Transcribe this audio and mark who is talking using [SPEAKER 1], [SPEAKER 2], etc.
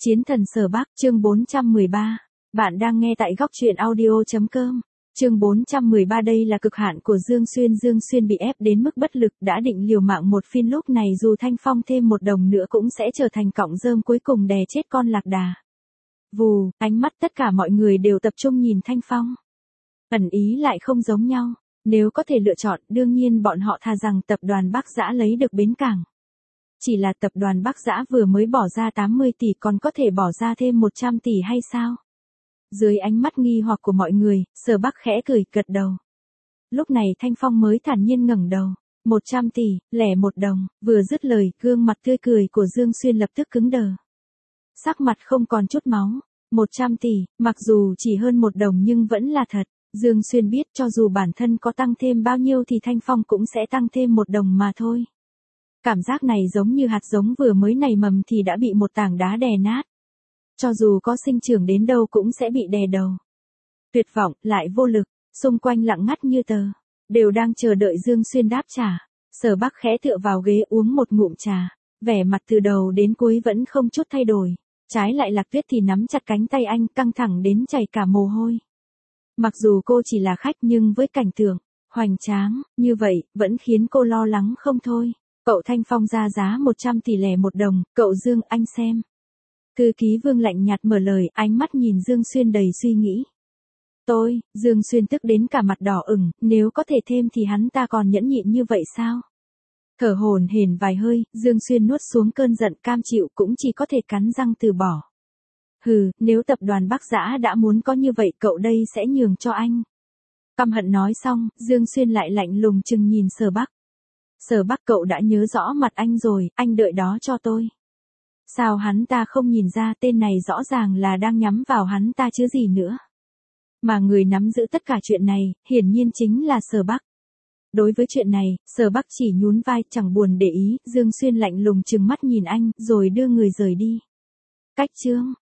[SPEAKER 1] Chiến thần Sở Bắc, chương 413. Bạn đang nghe tại góc truyện audio.com. Chương 413 đây là cực hạn của Dương Xuyên. Dương Xuyên bị ép đến mức bất lực, đã định liều mạng một phiên, lúc này dù Thanh Phong thêm một đồng nữa cũng sẽ trở thành cọng rơm cuối cùng đè chết con lạc đà. Vù, ánh mắt tất cả mọi người đều tập trung nhìn Thanh Phong. Ẩn ý lại không giống nhau. Nếu có thể lựa chọn, đương nhiên bọn họ thà rằng tập đoàn Bắc Giã lấy được bến cảng. Chỉ là tập đoàn Bắc Giã vừa mới bỏ ra 80 tỷ, còn có thể bỏ ra thêm 100 tỷ hay sao? Dưới ánh mắt nghi hoặc của mọi người, Sở Bắc khẽ cười, gật đầu. Lúc này Thanh Phong mới thản nhiên ngẩng đầu. 100 tỷ, lẻ một đồng, vừa dứt lời, gương mặt tươi cười của Dương Xuyên lập tức cứng đờ. Sắc mặt không còn chút máu. 100 tỷ, mặc dù chỉ hơn một đồng nhưng vẫn là thật. Dương Xuyên biết cho dù bản thân có tăng thêm bao nhiêu thì Thanh Phong cũng sẽ tăng thêm một đồng mà thôi. Cảm giác này giống như hạt giống vừa mới nảy mầm thì đã bị một tảng đá đè nát. Cho dù có sinh trưởng đến đâu cũng sẽ bị đè đầu. Tuyệt vọng, lại vô lực, xung quanh lặng ngắt như tờ. Đều đang chờ đợi Dương Xuyên đáp trả. Sở Bắc khẽ tựa vào ghế uống một ngụm trà. Vẻ mặt từ đầu đến cuối vẫn không chút thay đổi. Trái lại Lạc Tuyết thì nắm chặt cánh tay anh, căng thẳng đến chảy cả mồ hôi. Mặc dù cô chỉ là khách nhưng với cảnh tượng hoành tráng như vậy, vẫn khiến cô lo lắng không thôi. Cậu Thanh Phong ra giá 100 tỷ lẻ một đồng, cậu Dương, anh xem. Thư ký Vương lạnh nhạt mở lời, ánh mắt nhìn Dương Xuyên đầy suy nghĩ. Dương Xuyên tức đến cả mặt đỏ ửng, nếu có thể thêm thì hắn ta còn nhẫn nhịn như vậy sao? Thở hổn hển vài hơi, Dương Xuyên nuốt xuống cơn giận, cam chịu cũng chỉ có thể cắn răng từ bỏ. Hừ, nếu tập đoàn Bắc Giã đã muốn có như vậy, cậu đây sẽ nhường cho anh. Căm hận nói xong, Dương Xuyên lại lạnh lùng chừng nhìn Sở Bắc. Sở Bắc, cậu đã nhớ rõ mặt anh rồi, anh đợi đó cho tôi. Sao hắn ta không nhìn ra, tên này rõ ràng là đang nhắm vào hắn ta chứ gì nữa. Mà người nắm giữ tất cả chuyện này, hiển nhiên chính là Sở Bắc. Đối với chuyện này, Sở Bắc chỉ nhún vai, chẳng buồn để ý. Dương Xuyên lạnh lùng trừng mắt nhìn anh, rồi đưa người rời đi. Cách chương